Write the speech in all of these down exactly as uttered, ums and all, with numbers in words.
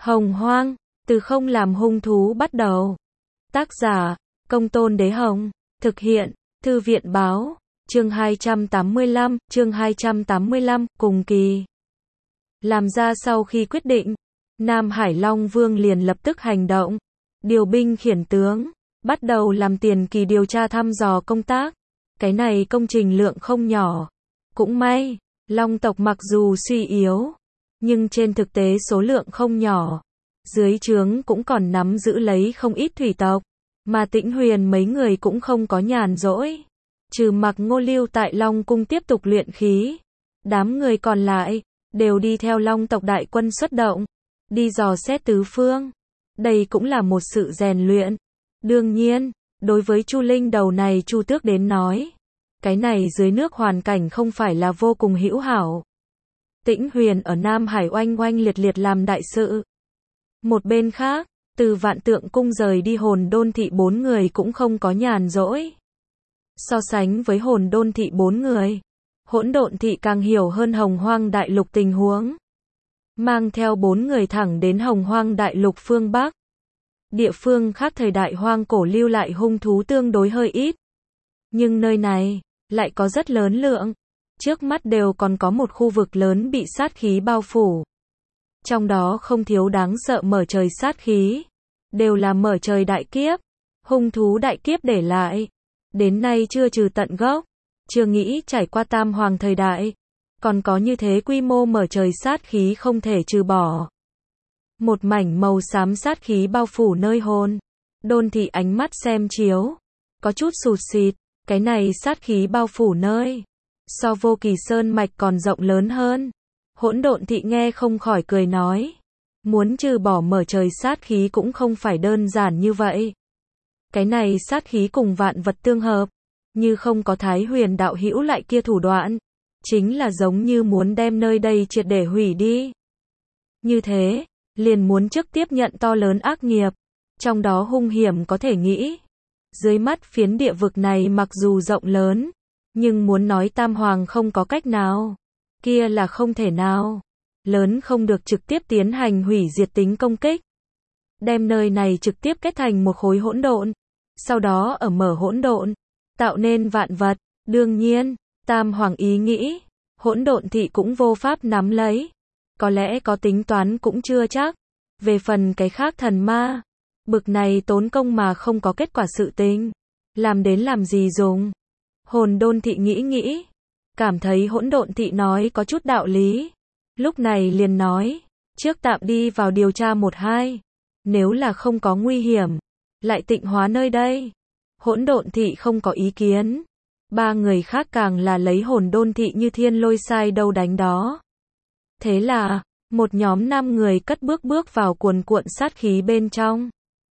Hồng Hoang, từ không làm hung thú bắt đầu. Tác giả, Công Tôn Đế Hồng. Thực hiện, Thư viện Báo. Chương hai trăm tám mươi lăm, chương hai trăm tám mươi lăm, cùng kỳ. Làm ra sau khi quyết định, Nam Hải Long Vương liền lập tức hành động. Điều binh khiển tướng, bắt đầu làm tiền kỳ điều tra thăm dò công tác. Cái này công trình lượng không nhỏ. Cũng may, Long tộc mặc dù suy yếu, nhưng trên thực tế số lượng không nhỏ. Dưới trướng cũng còn nắm giữ lấy không ít thủy tộc, mà Tĩnh Huyền mấy người cũng không có nhàn rỗi. Trừ Mặc Ngô lưu tại Long cung tiếp tục luyện khí, đám người còn lại đều đi theo Long tộc đại quân xuất động, đi dò xét tứ phương. Đây cũng là một sự rèn luyện. Đương nhiên, đối với Chu Linh đầu này Chu Tước đến nói, cái này dưới nước hoàn cảnh không phải là vô cùng hữu hảo. Tĩnh Huyền ở Nam Hải oanh oanh liệt liệt làm đại sự. Một bên khác, từ Vạn Tượng cung rời đi Hồn Đôn thị bốn người cũng không có nhàn rỗi. So sánh với Hồn Đôn thị bốn người, Hỗn Độn thị càng hiểu hơn Hồng Hoang đại lục tình huống. Mang theo bốn người thẳng đến Hồng Hoang đại lục phương Bắc. Địa phương khác thời đại hoang cổ lưu lại hung thú tương đối hơi ít. Nhưng nơi này, lại có rất lớn lượng. Trước mắt đều còn có một khu vực lớn bị sát khí bao phủ. Trong đó không thiếu đáng sợ mở trời sát khí. Đều là mở trời đại kiếp. Hung thú đại kiếp để lại. Đến nay chưa trừ tận gốc. Chưa nghĩ trải qua tam hoàng thời đại. Còn có như thế quy mô mở trời sát khí không thể trừ bỏ. Một mảnh màu xám sát khí bao phủ nơi Hồn Đôn thị ánh mắt xem chiếu. Có chút sụt xịt. Cái này sát khí bao phủ nơi. So Vô Kỳ Sơn mạch còn rộng lớn hơn. Hỗn Độn thị nghe không khỏi cười nói. Muốn trừ bỏ mở trời sát khí cũng không phải đơn giản như vậy. Cái này sát khí cùng vạn vật tương hợp. Như không có Thái Huyền đạo hữu lại kia thủ đoạn. Chính là giống như muốn đem nơi đây triệt để hủy đi. Như thế, liền muốn trước tiếp nhận to lớn ác nghiệp. Trong đó hung hiểm có thể nghĩ. Dưới mắt phiến địa vực này mặc dù rộng lớn, nhưng muốn nói Tam Hoàng không có cách nào, kia là không thể nào. Lớn không được trực tiếp tiến hành hủy diệt tính công kích. Đem nơi này trực tiếp kết thành một khối hỗn độn, sau đó ở mở hỗn độn, tạo nên vạn vật. Đương nhiên, Tam Hoàng ý nghĩ, Hỗn Độn thị cũng vô pháp nắm lấy. Có lẽ có tính toán cũng chưa chắc. Về phần cái khác thần ma, bực này tốn công mà không có kết quả sự tình, làm đến làm gì dùng. Hồn Đôn thị nghĩ nghĩ, cảm thấy Hỗn Độn thị nói có chút đạo lý. Lúc này liền nói, trước tạm đi vào điều tra một hai. Nếu là không có nguy hiểm, lại tịnh hóa nơi đây. Hỗn Độn thị không có ý kiến. Ba người khác càng là lấy Hồn Đôn thị như thiên lôi sai đâu đánh đó. Thế là, một nhóm năm người cất bước bước vào cuồn cuộn sát khí bên trong.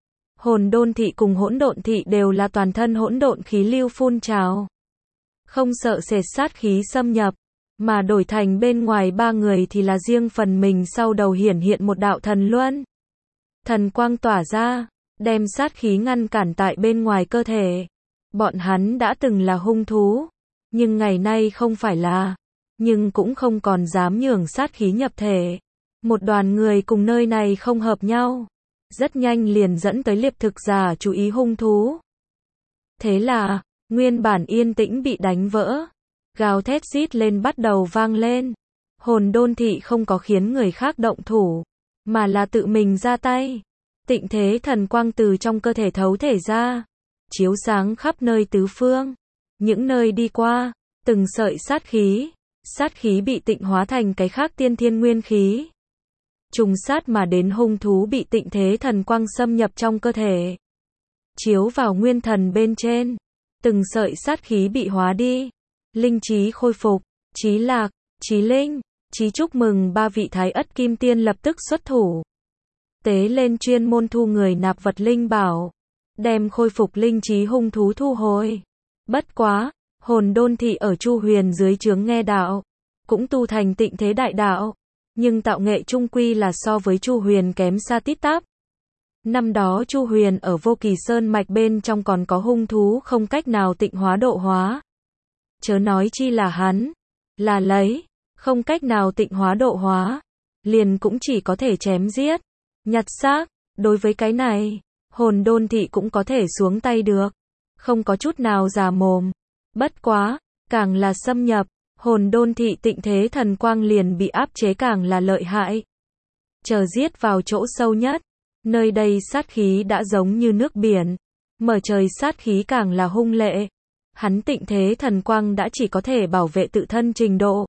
Hồn Đôn thị cùng Hỗn Độn thị đều là toàn thân hỗn độn khí lưu phun trào. Không sợ sệt sát khí xâm nhập, mà đổi thành bên ngoài ba người thì là riêng phần mình sau đầu hiển hiện một đạo thần luân. Thần quang tỏa ra, đem sát khí ngăn cản tại bên ngoài cơ thể. Bọn hắn đã từng là hung thú, nhưng ngày nay không phải là, nhưng cũng không còn dám nhường sát khí nhập thể. Một đoàn người cùng nơi này không hợp nhau, rất nhanh liền dẫn tới Liệp Thực giả chú ý hung thú. Thế là, nguyên bản yên tĩnh bị đánh vỡ, gào thét rít lên bắt đầu vang lên. Hồn Đôn thị không có khiến người khác động thủ, mà là tự mình ra tay. Tịnh thế thần quang từ trong cơ thể thấu thể ra, chiếu sáng khắp nơi tứ phương. Những nơi đi qua, từng sợi sát khí, sát khí bị tịnh hóa thành cái khác tiên thiên nguyên khí. Trùng sát mà đến hung thú bị tịnh thế thần quang xâm nhập trong cơ thể, chiếu vào nguyên thần bên trên. Từng sợi sát khí bị hóa đi, linh trí khôi phục. Chí Lạc, Chí Linh, Chí chúc mừng ba vị Thái Ất Kim Tiên lập tức xuất thủ. Tế lên chuyên môn thu người nạp vật linh bảo, đem khôi phục linh trí hung thú thu hồi. Bất quá, Hồn Đôn thị ở Chu Huyền dưới trướng nghe đạo, cũng tu thành tịnh thế đại đạo, nhưng tạo nghệ trung quy là so với Chu Huyền kém xa tít tắp. Năm đó Chu Huyền ở Vô Kỳ Sơn mạch bên trong còn có hung thú không cách nào tịnh hóa độ hóa. Chớ nói chi là hắn, là lấy, không cách nào tịnh hóa độ hóa, liền cũng chỉ có thể chém giết. nhặt xác, đối với cái này, Hồn Đôn Thị cũng có thể xuống tay được, không có chút nào già mồm. Bất quá, càng là xâm nhập, Hồn Đôn Thị tịnh thế thần quang liền bị áp chế càng là lợi hại. Chờ giết vào chỗ sâu nhất, nơi đây sát khí đã giống như nước biển, mở trời sát khí càng là hung lệ. Hắn tịnh thế thần quang đã chỉ có thể bảo vệ tự thân trình độ.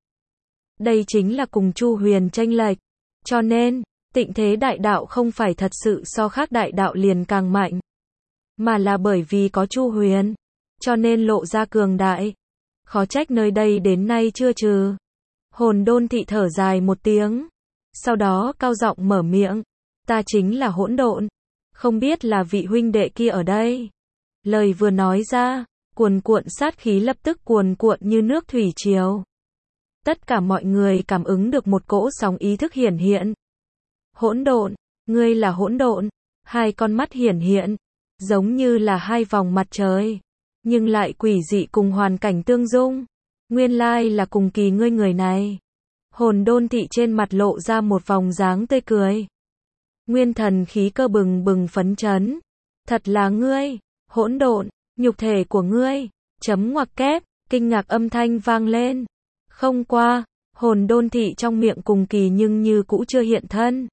Đây chính là cùng Chu Huyền chênh lệch. Cho nên, tịnh thế đại đạo không phải thật sự so khác đại đạo liền càng mạnh, mà là bởi vì có Chu Huyền, cho nên lộ ra cường đại. Khó trách nơi đây đến nay chưa trừ. Hồn Đôn Thị thở dài một tiếng, sau đó cao giọng mở miệng, ta chính là hỗn độn, không biết là vị huynh đệ kia ở đây. Lời vừa nói ra, cuồn cuộn sát khí lập tức cuồn cuộn như nước thủy triều. Tất cả mọi người cảm ứng được một cỗ sóng ý thức hiển hiện. Hỗn độn, ngươi là hỗn độn, hai con mắt hiển hiện, giống như là hai vòng mặt trời, nhưng lại quỷ dị cùng hoàn cảnh tương dung. Nguyên lai là cùng kỳ ngươi người này. Hồn Đôn Thị trên mặt lộ ra một vòng dáng tươi cười. Nguyên thần khí cơ bừng bừng phấn chấn. Thật là ngươi, hỗn độn, nhục thể của ngươi, chấm ngoặc kép, kinh ngạc âm thanh vang lên. Không qua, Hồn Đôn Thị trong miệng cùng kỳ nhưng như cũ chưa hiện thân.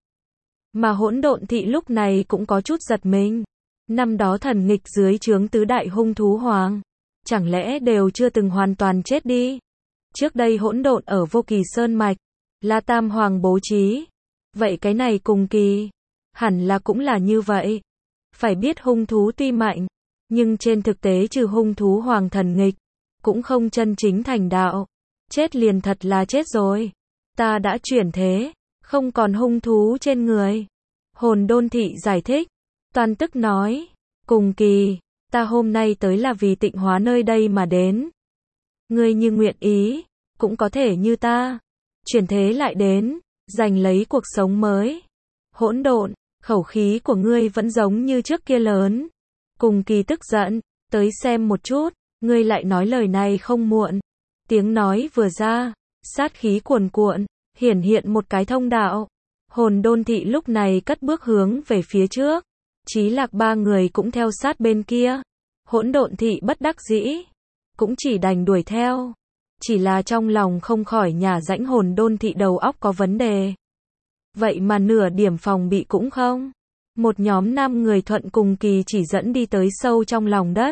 Mà Hỗn Độn Thị lúc này cũng có chút giật mình. Năm đó thần nghịch dưới trướng tứ đại hung thú hoàng, chẳng lẽ đều chưa từng hoàn toàn chết đi? Trước đây hỗn độn ở Vô Kỳ Sơn Mạch, là Tam Hoàng bố trí. Vậy cái này cùng kỳ, hẳn là cũng là như vậy. Phải biết hung thú tuy mạnh, nhưng trên thực tế trừ hung thú hoàng thần nghịch, cũng không chân chính thành đạo. Chết liền thật là chết rồi. Ta đã chuyển thế, không còn hung thú trên người. Hồn Đôn Thị giải thích, toàn tức nói, cùng kỳ, ta hôm nay tới là vì tịnh hóa nơi đây mà đến. Ngươi như nguyện ý, cũng có thể như ta, chuyển thế lại đến, giành lấy cuộc sống mới. Hỗn độn, khẩu khí của ngươi vẫn giống như trước kia lớn. Cùng kỳ tức giận, tới xem một chút, ngươi lại nói lời này không muộn. Tiếng nói vừa ra, sát khí cuồn cuộn, hiển hiện một cái thông đạo. Hồn Đôn Thị lúc này cất bước hướng về phía trước. Chí Lạc ba người cũng theo sát bên kia. Hỗn Độn Thị bất đắc dĩ, cũng chỉ đành đuổi theo. Chỉ là trong lòng không khỏi nhả rãnh Hồn Đôn Thị đầu óc có vấn đề. Vậy mà nửa điểm phòng bị cũng không. Một nhóm năm người thuận cùng kỳ chỉ dẫn đi tới sâu trong lòng đất.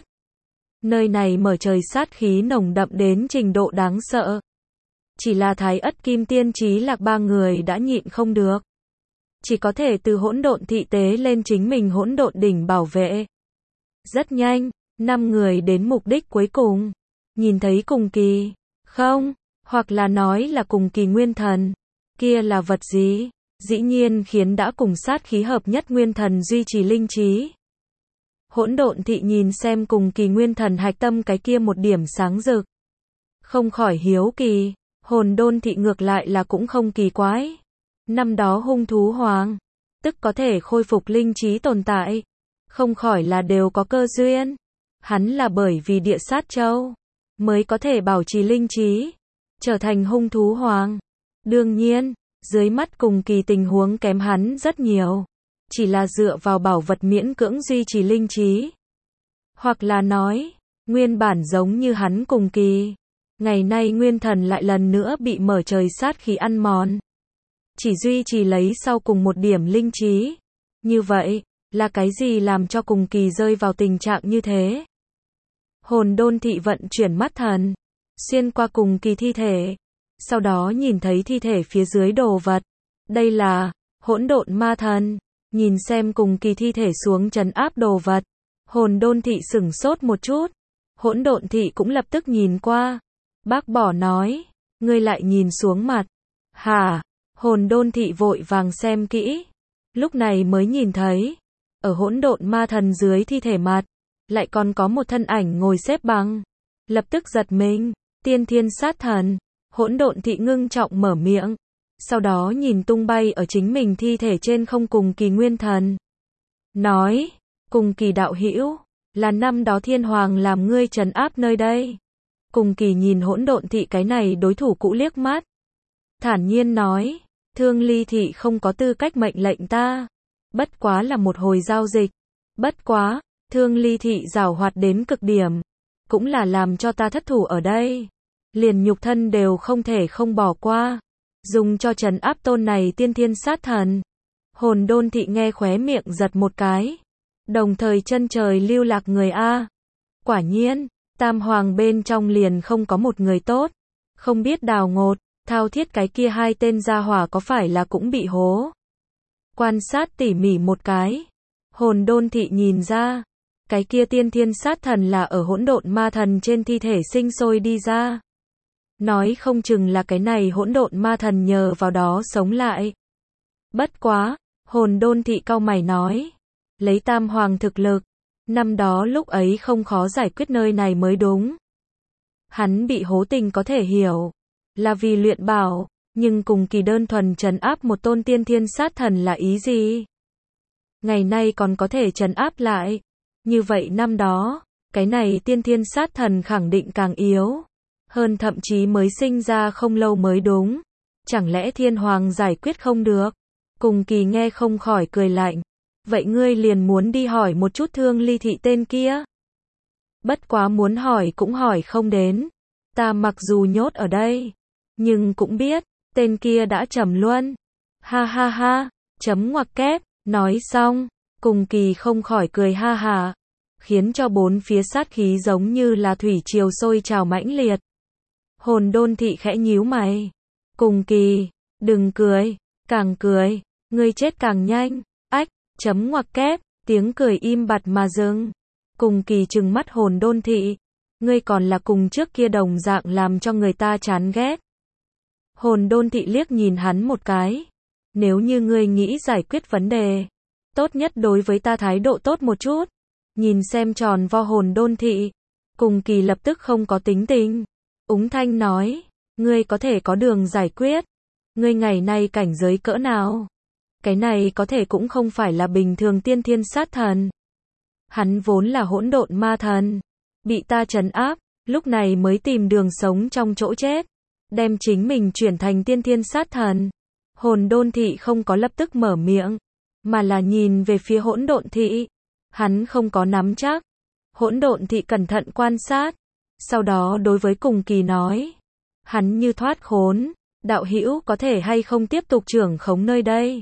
Nơi này mở trời sát khí nồng đậm đến trình độ đáng sợ. Chỉ là Thái Ất Kim Tiên Chí Lạc ba người đã nhịn không được. Chỉ có thể từ Hỗn Độn Thị tế lên chính mình Hỗn Độn đỉnh bảo vệ. Rất nhanh, năm người đến mục đích cuối cùng. Nhìn thấy cùng kỳ, không, hoặc là nói là cùng kỳ nguyên thần. Kia là vật gì? Dĩ nhiên khiến đã cùng sát khí hợp nhất nguyên thần duy trì linh trí. Hỗn Độn Thị nhìn xem cùng kỳ nguyên thần hạch tâm cái kia một điểm sáng rực. Không khỏi hiếu kỳ, Hồn Đôn Thị ngược lại là cũng không kỳ quái. Năm đó hung thú hoàng, tức có thể khôi phục linh trí tồn tại. Không khỏi là đều có cơ duyên. Hắn là bởi vì địa sát châu, mới có thể bảo trì linh trí, trở thành hung thú hoàng. Đương nhiên, dưới mắt cùng kỳ tình huống kém hắn rất nhiều. Chỉ là dựa vào bảo vật miễn cưỡng duy trì linh trí. Hoặc là nói, nguyên bản giống như hắn cùng kỳ. Ngày nay nguyên thần lại lần nữa bị mở trời sát khí ăn mòn. Chỉ duy trì lấy sau cùng một điểm linh trí. Như vậy, là cái gì làm cho cùng kỳ rơi vào tình trạng như thế? Hồn Đôn Thị vận chuyển mắt thần, xuyên qua cùng kỳ thi thể. Sau đó nhìn thấy thi thể phía dưới đồ vật. Đây là hỗn độn ma thần. Nhìn xem cùng kỳ thi thể xuống trấn áp đồ vật. Hồn Đôn Thị sửng sốt một chút. Hỗn Độn Thị cũng lập tức nhìn qua. Bác bỏ nói, ngươi lại nhìn xuống mặt. Hả? Hồn Đôn Thị vội vàng xem kỹ. Lúc này mới nhìn thấy, ở hỗn độn ma thần dưới thi thể mặt, lại còn có một thân ảnh ngồi xếp bằng. Lập tức giật mình, Tiên Thiên Sát Thần. Hỗn Độn Thị ngưng trọng mở miệng. Sau đó nhìn tung bay ở chính mình thi thể trên không cùng kỳ nguyên thần. Nói, cùng kỳ đạo hữu, là năm đó Thiên Hoàng làm ngươi trấn áp nơi đây. Cùng kỳ nhìn Hỗn Độn Thị cái này đối thủ cũ liếc mắt. Thản nhiên nói, Thương Ly Thị không có tư cách mệnh lệnh ta. bất quá là một hồi giao dịch. Bất quá, Thương Ly Thị giảo hoạt đến cực điểm, cũng là làm cho ta thất thủ ở đây. Liền nhục thân đều không thể không bỏ qua, dùng cho trấn áp tôn này tiên thiên sát thần. Hồn Đôn Thị nghe khóe miệng giật một cái, đồng thời chân trời lưu lạc người a. Quả nhiên, Tam Hoàng bên trong liền không có một người tốt, không biết đào ngột, thao thiết cái kia hai tên gia hỏa có phải là cũng bị hố. Quan sát tỉ mỉ một cái, Hồn Đôn Thị nhìn ra, cái kia tiên thiên sát thần là ở hỗn độn ma thần trên thi thể sinh sôi đi ra. Nói không chừng là cái này hỗn độn ma thần nhờ vào đó sống lại. Bất quá, Hồn Đôn Thị cau mày nói, lấy Tam Hoàng thực lực, năm đó lúc ấy không khó giải quyết nơi này mới đúng. Hắn bị hố tình có thể hiểu, là vì luyện bảo, nhưng cùng kỳ đơn thuần trấn áp một tôn tiên thiên sát thần là ý gì? Ngày nay còn có thể trấn áp lại, như vậy năm đó, cái này tiên thiên sát thần khẳng định càng yếu, hơn thậm chí mới sinh ra không lâu mới đúng. Chẳng lẽ Thiên Hoàng giải quyết không được? Cùng kỳ nghe không khỏi cười lạnh. Vậy ngươi liền muốn đi hỏi một chút Thương Ly Thị tên kia? Bất quá muốn hỏi cũng hỏi không đến. Ta mặc dù nhốt ở đây, nhưng cũng biết, tên kia đã trầm luân. Ha ha ha, chấm ngoặc kép, nói xong, cùng kỳ không khỏi cười ha ha, khiến cho bốn phía sát khí giống như là thủy triều sôi trào mãnh liệt. Hồn Đôn Thị khẽ nhíu mày. Cùng kỳ, đừng cười, càng cười, ngươi chết càng nhanh. Ách, chấm ngoặc kép, tiếng cười im bặt mà dừng. Cùng kỳ trừng mắt Hồn Đôn Thị, ngươi còn là cùng trước kia đồng dạng làm cho người ta chán ghét. Hồn Đôn Thị liếc nhìn hắn một cái. Nếu như ngươi nghĩ giải quyết vấn đề, tốt nhất đối với ta thái độ tốt một chút. Nhìn xem tròn vo Hồn Đôn Thị, cùng kỳ lập tức không có tính tình. Úng thanh nói, ngươi có thể có đường giải quyết. Ngươi ngày nay cảnh giới cỡ nào? Cái này có thể cũng không phải là bình thường tiên thiên sát thần. Hắn vốn là hỗn độn ma thần, bị ta trấn áp, lúc này mới tìm đường sống trong chỗ chết, đem chính mình chuyển thành tiên thiên sát thần. Hồn Đôn Thị không có lập tức mở miệng, mà là nhìn về phía Hỗn Độn Thị. Hắn không có nắm chắc. Hỗn Độn Thị cẩn thận quan sát, sau đó đối với cùng kỳ nói, hắn như thoát khốn, đạo hữu có thể hay không tiếp tục trưởng khống nơi đây?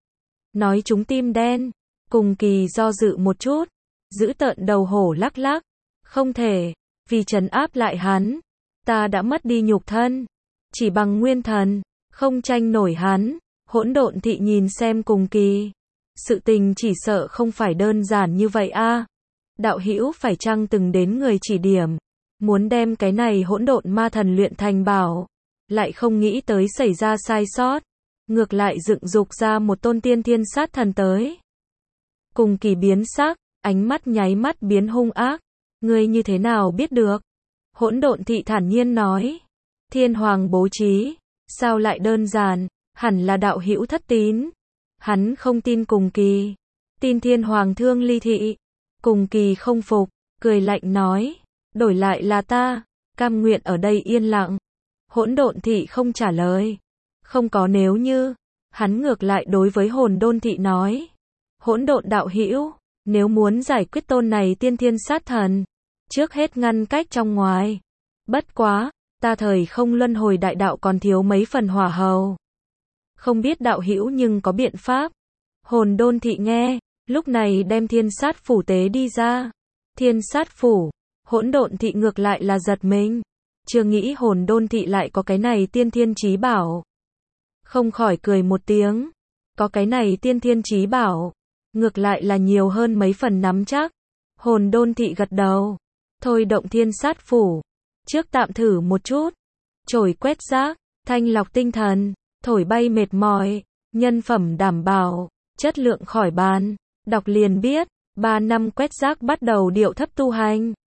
Nói chúng tim đen, cùng kỳ do dự một chút, giữ tợn đầu hổ lắc lắc, không thể, vì trấn áp lại hắn, ta đã mất đi nhục thân, chỉ bằng nguyên thần, không tranh nổi hắn. Hỗn Độn Thị nhìn xem cùng kỳ, sự tình chỉ sợ không phải đơn giản như vậy a. Đạo hữu phải chăng từng đến người chỉ điểm, muốn đem cái này hỗn độn ma thần luyện thành bảo, lại không nghĩ tới xảy ra sai sót, ngược lại dựng dục ra một tôn tiên thiên sát thần tới. Cùng kỳ biến sắc, ánh mắt nháy mắt biến hung ác. Ngươi như thế nào biết được? Hỗn Độn Thị thản nhiên nói, Thiên Hoàng bố trí, sao lại đơn giản, hẳn là đạo hữu thất tín. Hắn không tin cùng kỳ, tin Thiên Hoàng Thương Ly Thị. Cùng kỳ không phục, cười lạnh nói, đổi lại là ta, cam nguyện ở đây yên lặng. Hỗn Độn Thị không trả lời, không có nếu như. Hắn ngược lại đối với Hồn Đôn Thị nói, Hỗn Độn đạo hữu, nếu muốn giải quyết tôn này tiên thiên sát thần, trước hết ngăn cách trong ngoài. Bất quá, ta thời không luân hồi đại đạo còn thiếu mấy phần hỏa hầu, không biết đạo hữu nhưng có biện pháp. Hồn Đôn Thị nghe, lúc này đem Thiên Sát Phủ tế đi ra. Thiên Sát Phủ, Hỗn Độn Thị ngược lại là giật mình, chưa nghĩ Hồn Đôn Thị lại có cái này tiên thiên chí bảo. Không khỏi cười một tiếng, có cái này tiên thiên chí bảo, ngược lại là nhiều hơn mấy phần nắm chắc. Hồn Đôn Thị gật đầu, thôi động Thiên Sát Phủ, trước tạm thử một chút. Chổi quét rác, thanh lọc tinh thần, thổi bay mệt mỏi, nhân phẩm đảm bảo, chất lượng khỏi bàn. Đọc liền biết, ba năm quét rác bắt đầu điệu thấp tu hành.